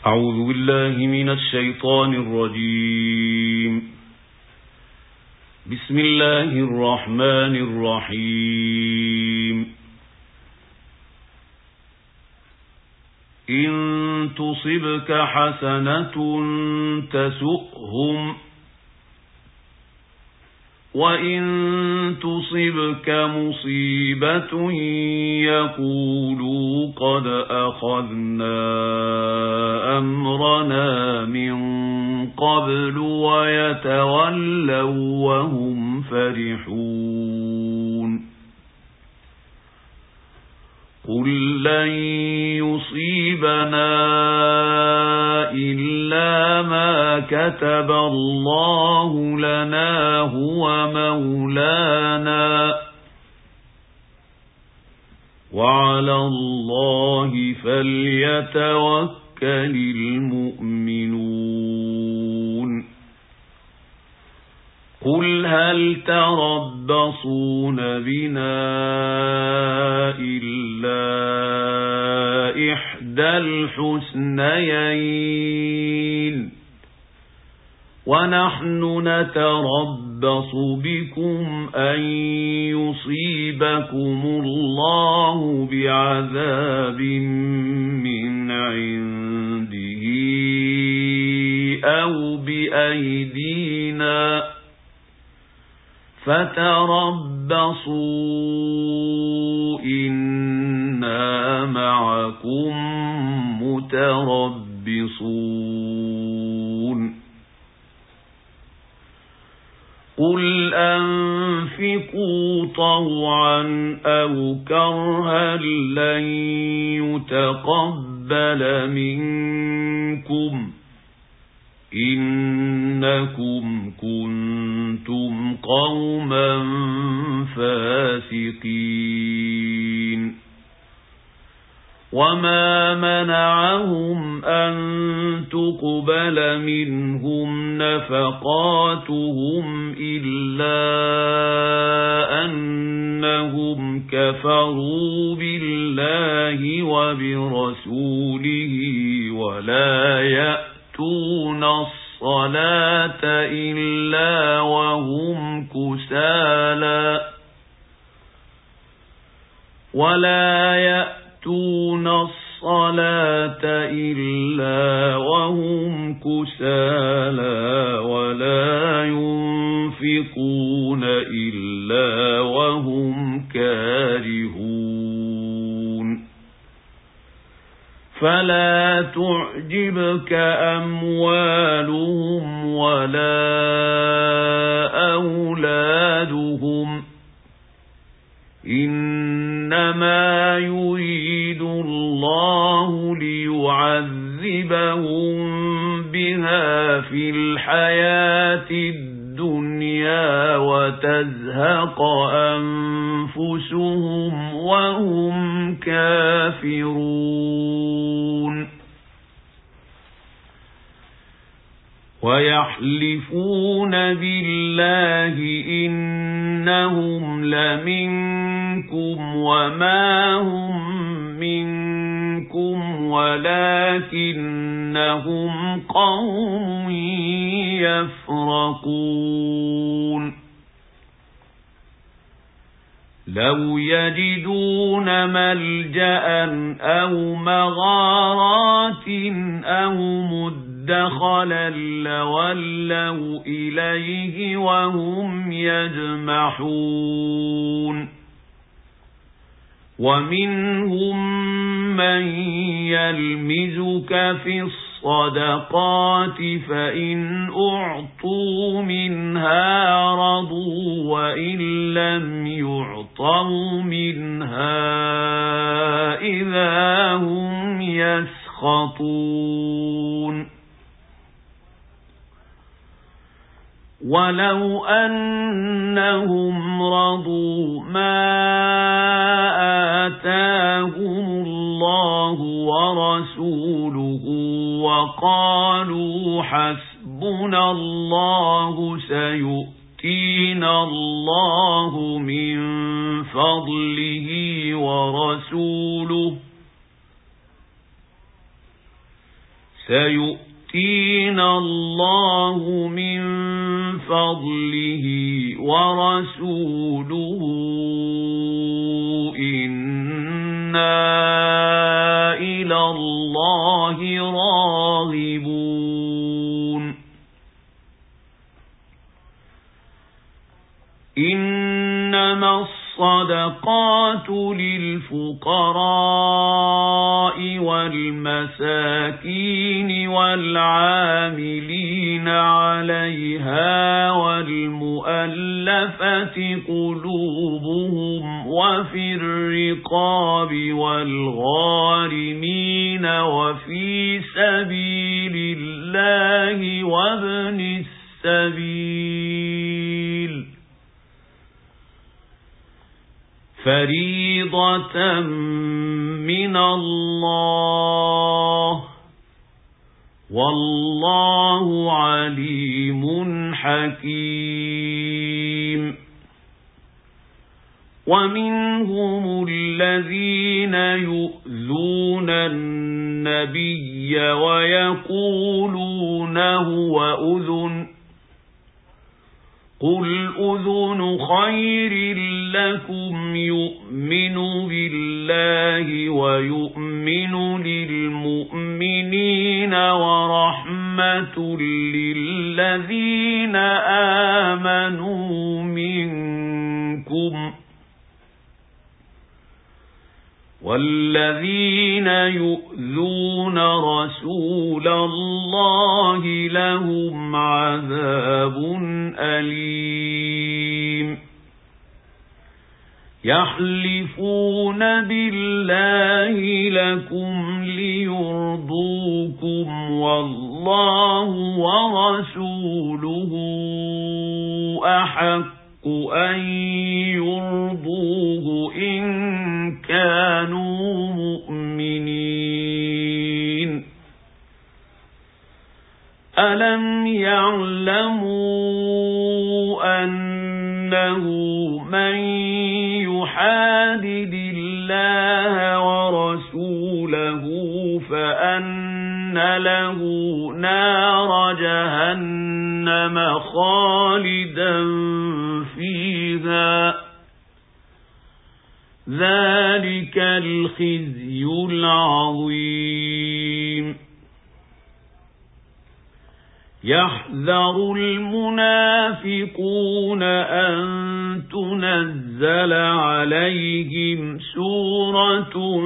أعوذ بالله من الشيطان الرجيم. بسم الله الرحمن الرحيم. إن تصبك حسنة تسؤهم وإن تصبك مصيبة يقولوا قد أخذنا أمرنا من قبل ويتولوا وهم فرحون. قل لن يصيبنا إلا ما كتب الله لنا هو مولانا وعلى الله فليتوكل المؤمنون. قل هل تربصون بنا إلا إحدى الحسنيين ونحن نتربص بكم أن يصيبكم الله بعذاب من عنده أو بأيدينا فتربصوا إنا معكم متربصون. قل أنفقوا طوعا أو كرها لن يتقبل منكم إنكم كنتم قوما فاسقين. وما منعهم أن تقبل منهم نفقاتهم إلا أنهم كفروا بالله وبرسوله ولا يأتون الصلاة إلا وهم كسالى ولا ينفقون إلا وهم كارهون. فلا تعجبك أموالهم ولا أولادهم إنما يريد الله ليعذبهم بها في الحياة الدنيا وتزهق أنفسهم وهم كافرون. ويحلفون بالله إنهم لمنكم وما هم منكم ولكنهم قوم يفرقون. لو يجدون ملجأ أو مغارات أو مدخلا لولوا إليه وهم يجمحون. ومنهم من يلمزك في الصدقات فإن أعطوا منها رضوا وإن لم يعطوا منها إذا هم يسخطون. ولو أنهم رضوا ما آتاهم الله ورسوله وقالوا حسبنا الله سيؤتينا الله من فضله ورسوله سيؤتينا الله من فضله ورسوله إنا إلى الله راغبون إنما الصدقات للفقراء والمساكين والعاملين عليها والمؤلفة قلوبهم وفي الرقاب والغارمين وفي سبيل الله وابن السبيل فريضة من الله والله عليم حكيم ومنهم الذين يؤذون النبي ويقولون هو أذن قل أذن خير لكم يؤمن بالله ويؤمن للمؤمنين ورحمة للذين آمنوا منكم والذين يؤذون رسول الله لهم عذاب أليم يحلفون بالله لكم ليرضوكم والله ورسوله أحق أن يرضوه إن كانوا مؤمنين ألم يعلموا أنه من يحادد الله ورسوله فأن له نار جهنم خالدا فيها ذلك الخزي العظيم يحذر المنافقون أن تنزل عليهم سورة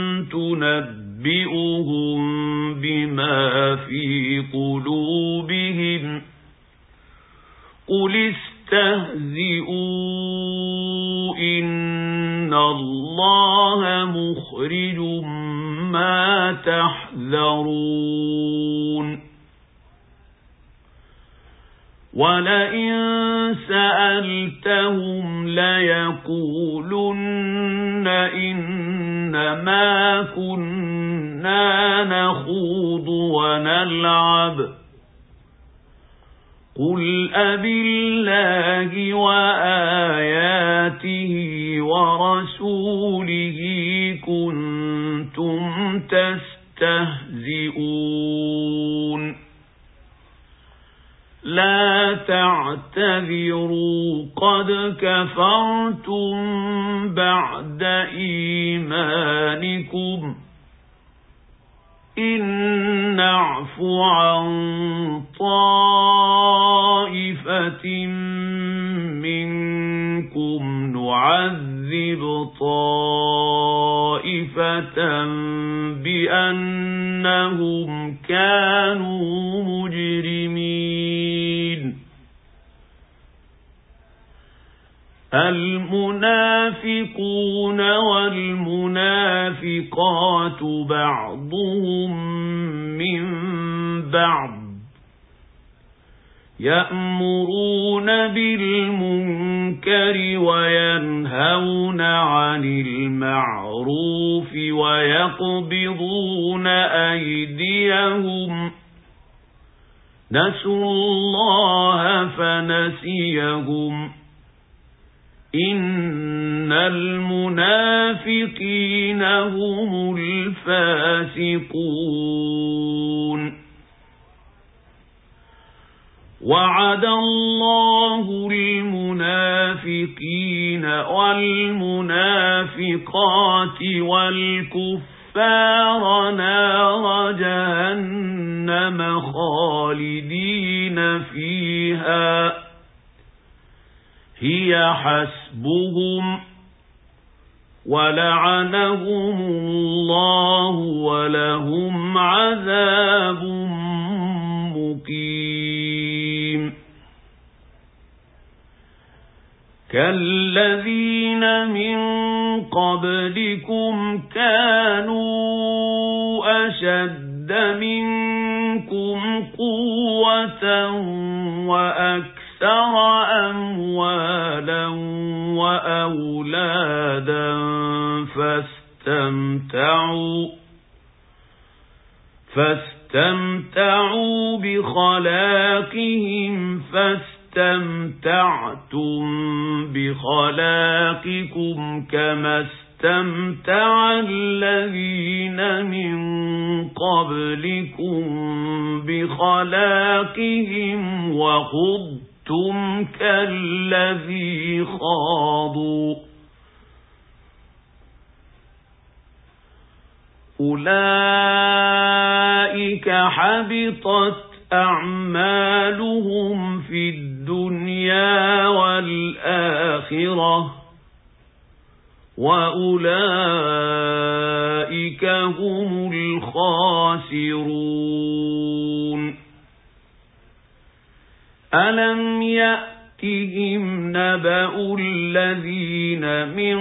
تنبئهم بما في قلوبهم قل استهزئوا إن الله مخرج ما تحذرون ولئن سألتهم ليقولن إنما كنا نخوض ونلعب قل أبالله وآياته ورسوله كنتم تستهزئون لا تعتذروا قد كفرتم بعد إيمانكم إن نعف عن طائفة منكم نعذب طائفة بأنهم كانوا مجرمين المنافقون والمنافقات بعضهم من بعض يأمرون بالمنكر وينهون عن المعروف ويقبضون أيديهم نسوا الله فنسيهم إن المنافقين هم الفاسقون وعد الله المنافقين والمنافقات والكفار نار جهنم خالدين فيها هي حسبهم ولعنهم الله ولهم عذاب مقيم كالذين من قبلكم كانوا أشد منكم قوة وأكثر أموالا وأولادا فاستمتعوا بخلاقهم فاستمتعتم بخلاقكم كما استمتع الذين من قبلكم بخلاقهم وخضتم كالذي خاضوا أولئك حبطت أعمالهم في الدنيا والآخرة وأولئك هم الخاسرون ألم يأتهم نبأ الذين من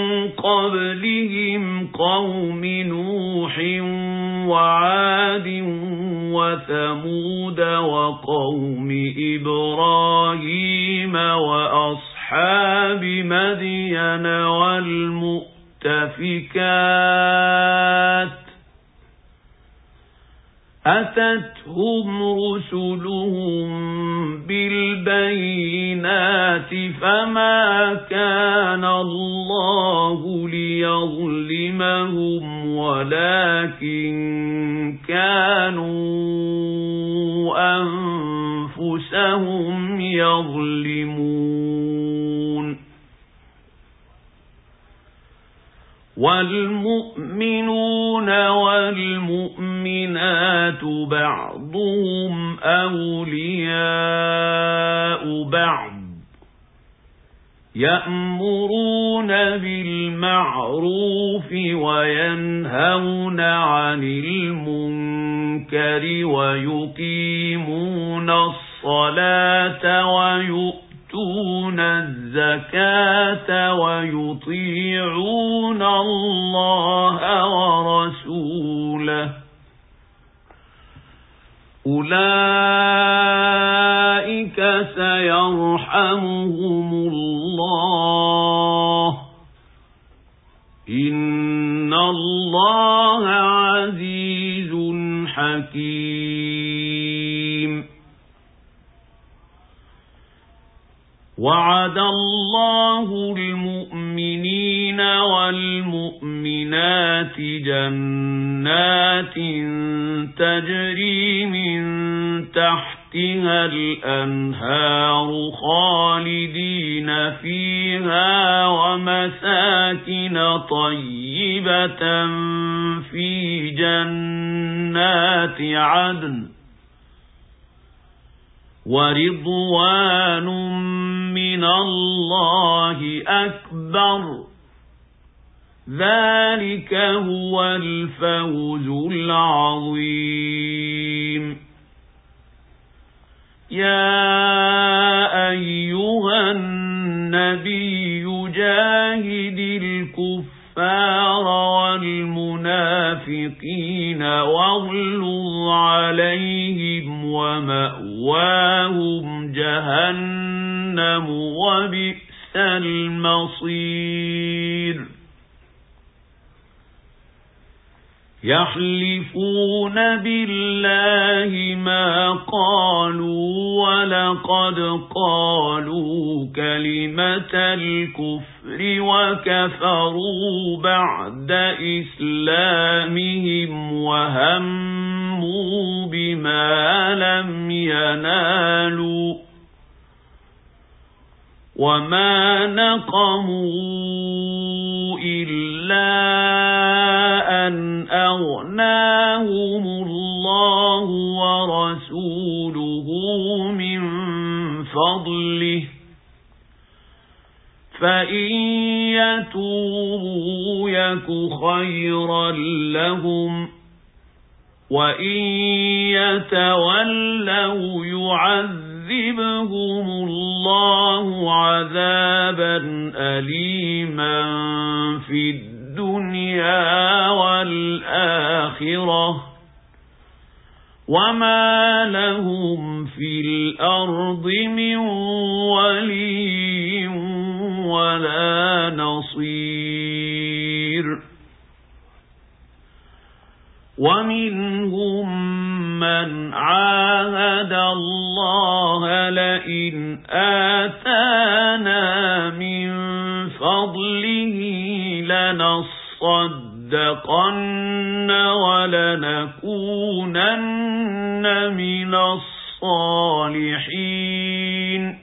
قبلهم قوم نوح وعاد وثمود وقوم إبراهيم وأصحاب مدين والمؤتفكات أتتهم رسلهم بالبينات فما كان الله ليظلمهم ولكن كانوا أنفسهم يظلمون والمؤمنون والمؤمنات بعضهم أولياء بعض يأمرون بالمعروف وينهون عن المنكر ويقيمون الصلاة ويؤتون الزكاة ويطيعون الله ورسوله أولئك سيرحمهم الله إن الله عزيز حكيم وعد الله المؤمنين والمؤمنات جنات تجري من تحتها الأنهار خالدين فيها ومساكن طيبة في جنات عدن ورضوان من الله أكبر ذلك هو الفوز العظيم يا أيها النبي جاهد الكفار والمنافقين واغلظ عليهم ومأواهم جهنم وبئس المصير يحلفون بالله ما قالوا ولقد قالوا كلمة الكفر وكفروا بعد إسلامهم وهموا هموا بما لم ينالوا وما نقموا إلا أن أغناهم الله ورسوله من فضله فإن يتوبوا يك خيرا لهم وإن يتولوا يعذبهم الله عذابا أليما في الدنيا والآخرة وما لهم في الأرض من ولي ولا نصير ومنهم من عاهد الله لئن آتانا من فضله لنصدقن ولنكونن من الصالحين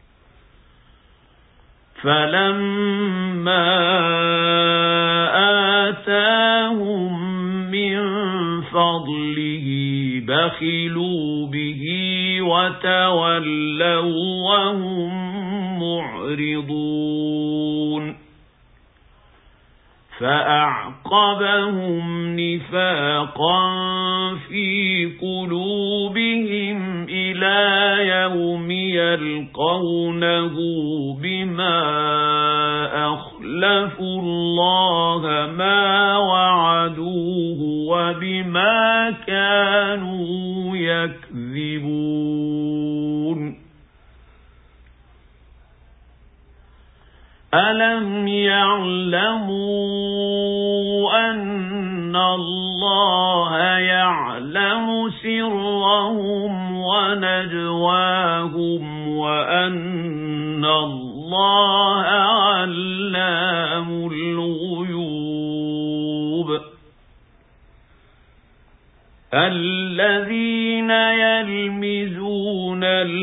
فلما آتاهم من فضله بخلوا به وتولوا وهم معرضون فأعقبهم نفاقا في قلوبهم إلى يوم يلقونه بما أخلفوا الله ما وعدوه وبما كانوا يكذبون ألم يعلموا أن الله يعلم سرهم ونجواهم وأن الله علام الغيوب الذين يلمزون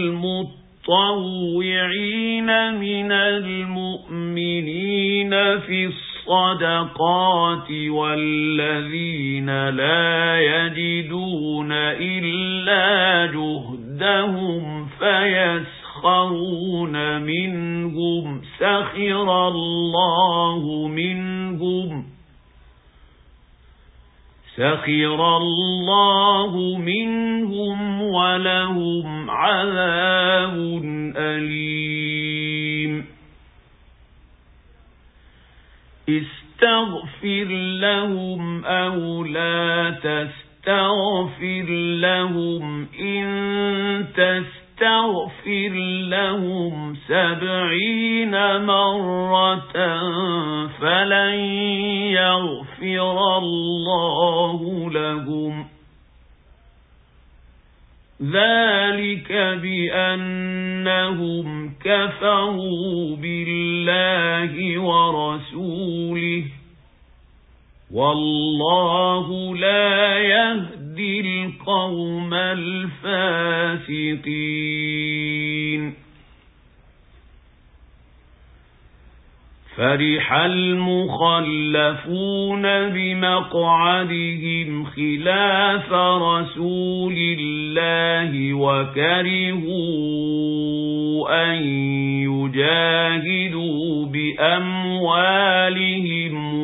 المتطوعين من المؤمنين في الصدقات والذين لا يجدون إلا جهدهم فيسخرون منهم سخر الله منهم ولهم عذاب أليم استغفر لهم أو لا تستغفر لهم إن تستغفر لهم 70 مرة فلن يغفر الله لهم ذلك بأنهم كفروا بالله ورسوله والله لا يهدي القوم الفاسقين فرح المخلفون بمقعدهم خلاف رسول الله وكرهوا أن يجاهدوا بأموالهم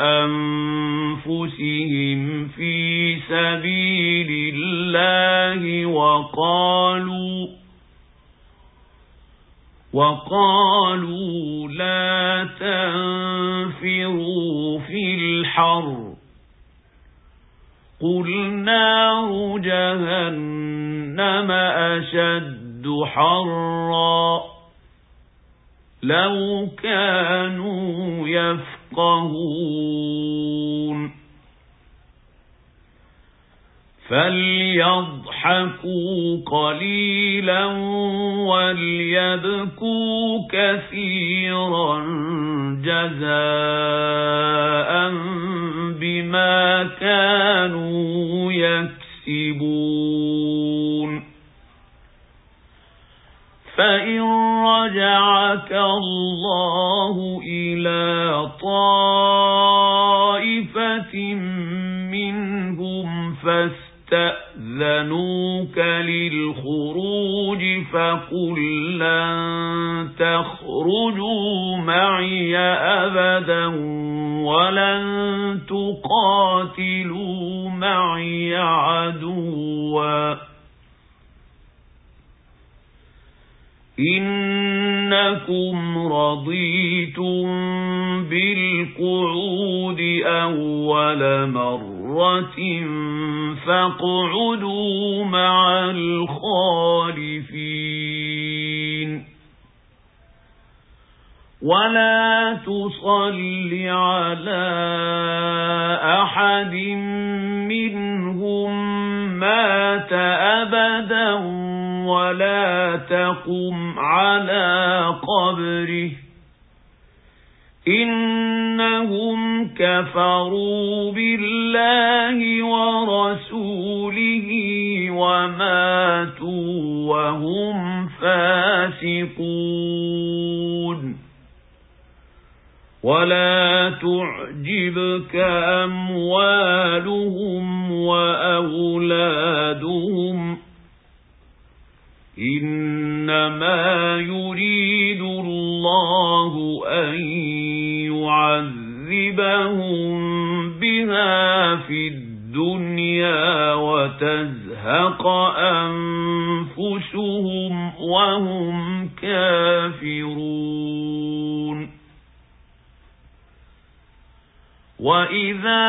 وأنفسهم في سبيل الله وقالوا لا تنفروا في الحر قل نار جهنم أشد حرا لو كانوا يفقهون فليضحكوا قليلا وليبكوا كثيرا جزاء بما كانوا يكسبون يكسبون فإن رجعك الله إلى طائفة منهم فاستأذنوك للخروج فقل لن تخرجوا معي أبدا ولن تقاتلوا معي عدوا إنكم رضيتم بالقعود أول مرة فاقعدوا مع الخالفين ولا تصل على أحد منهم مات أبدا ولا تقم على قبره إنهم كفروا بالله ورسوله وماتوا وهم فاسقون ولا تعجبك أموالهم وأولادهم إنما يريد الله أن يعذبهم بها في الدنيا وتزهق أنفسهم وهم كافرون وإذا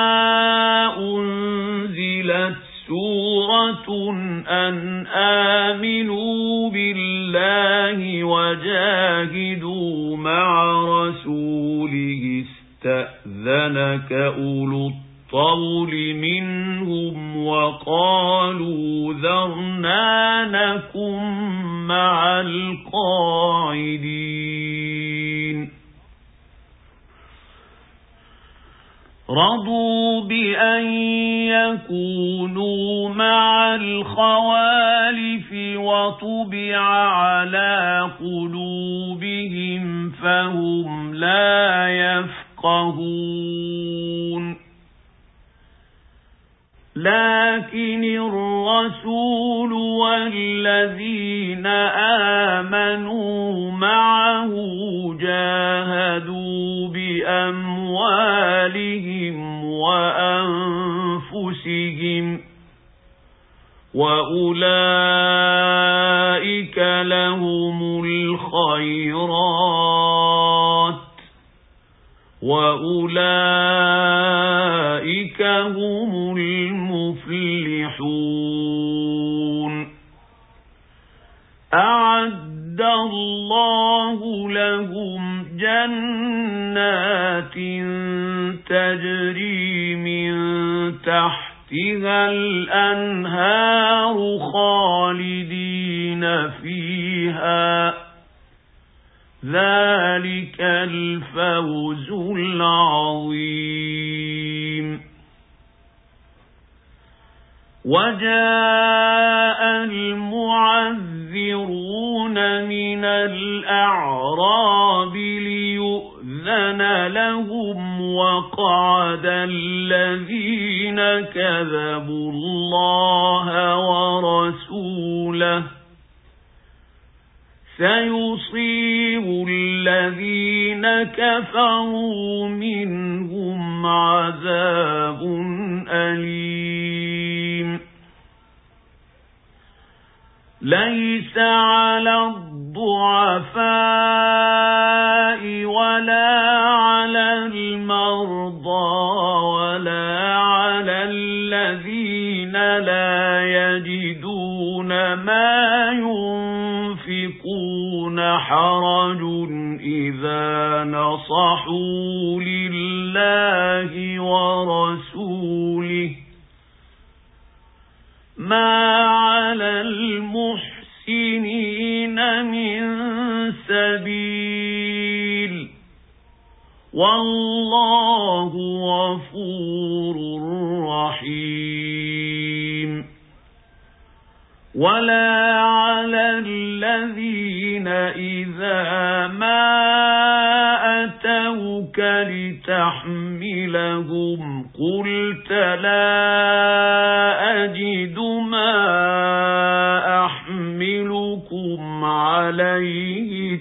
أنزلت سورة أن آمنوا بالله وجاهدوا مع رسوله استأذنك أولو الطول منهم وقالوا ذرنا نكن مع القاعدين رضوا بأن يكونوا مع الخوالف وطبع على قلوبهم فهم لا يفقهون لكن الرسول والذين آمنوا معه جاهدوا بأموالهم وأنفسهم وأولئك لهم الخيرات وأولئك هم المفلحون أعد الله لهم جنات تجري من تحتها الأنهار خالدين فيها ذلك الفوز العظيم وجاء المعذرون من الأعراب ليؤذن لهم وقعد الذين كذبوا الله ورسوله سيصيب الذين كفروا منهم عذاب أليم ليس على الضعفاء ولا على المرضى ولا على الذين لا يجدون ما ينفقون حرج إذا نصحوا لله ورسوله ما على المحسنين من سبيل والله غفور رحيم ولا على الذين إذا ما أتوك لتحملهم قلت لا أجد ما أحملكم عليه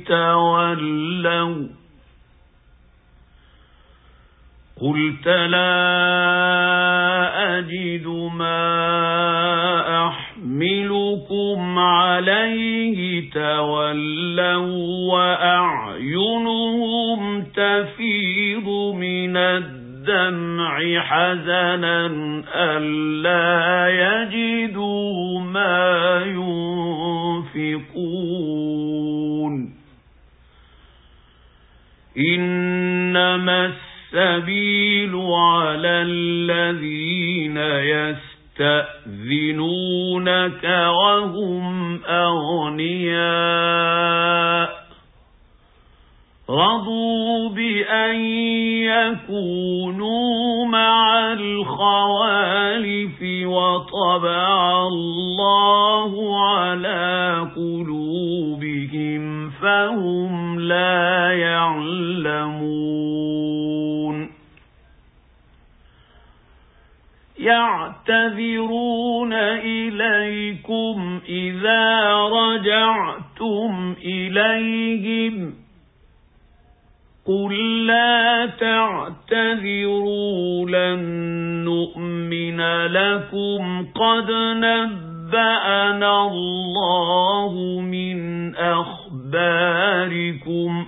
تولوا وأعينهم تفيض من الدمع حزنا ألا يجدوا ما ينفقون إنما السبيل على الذين يستأذنونك وهم أغنياء رضوا بأن يكونوا مع الخوالف وطبع الله على قلوبهم فهم لا يعلمون يعتذرون إليكم إذا رجعتم إليهم قل لا تعتذروا لن نؤمن لكم قد نبأنا الله من أخباركم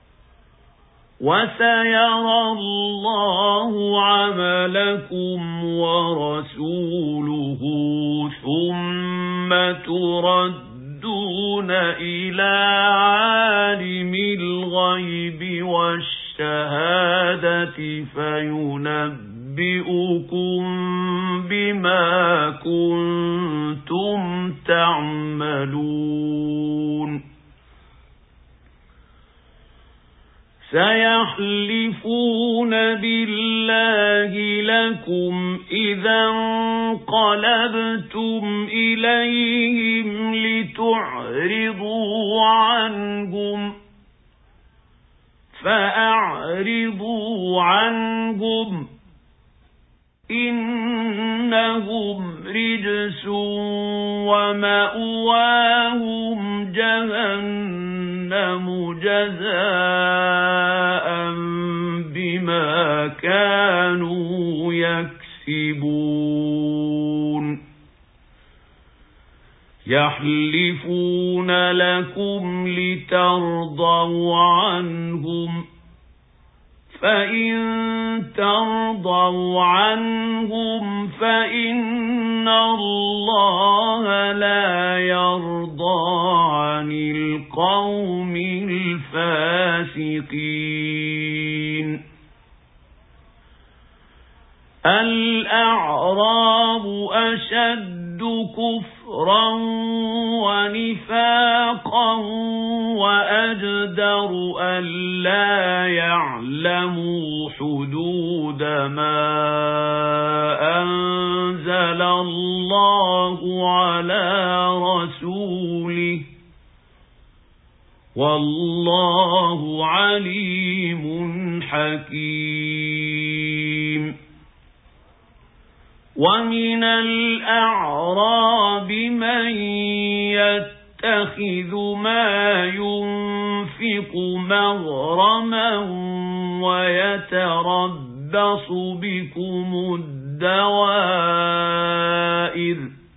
وسيرى الله عملكم ورسوله ثم تردون إلى عالم الغيب والشهادة فينبئكم بما كنتم تعملون سيحلفون بالله لكم إذا انقلبتم إليهم لتعرضوا عنهم فأعرضوا عنهم إنهم رجس ومأواهم جهنم جزاء بما كانوا يكسبون يحلفون لكم لترضوا عنهم فإن ترضوا عنهم فإن الله لا يرضى عن القوم الفاسقين الأعراب أشد كفرا ونفاقا وأجدر ألا يعلموا حدود ما أنزل الله على رسوله والله عليم حكيم ومن الأعراب من يتخذ ما ينفق مغرما ويتربص بكم الدوائر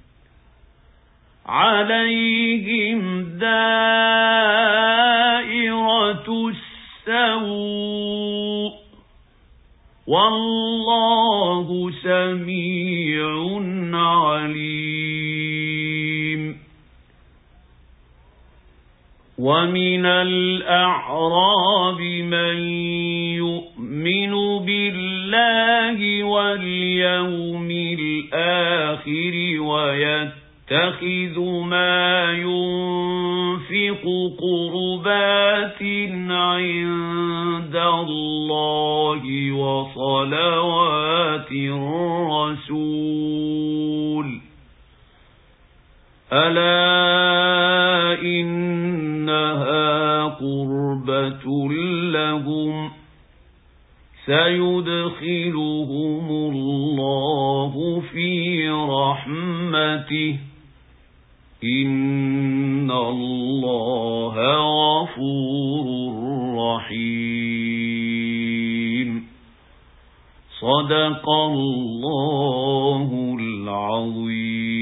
عليهم دائرة السوء والله سميع عليم ومن الأعراب من يؤمن بالله واليوم الآخر ويتخذ ما ينفق قربات عند الله وصلوات الرسول ألا إنها قربة لهم سيدخلهم الله في رحمته إن الله غفور رحيم صدق الله العظيم.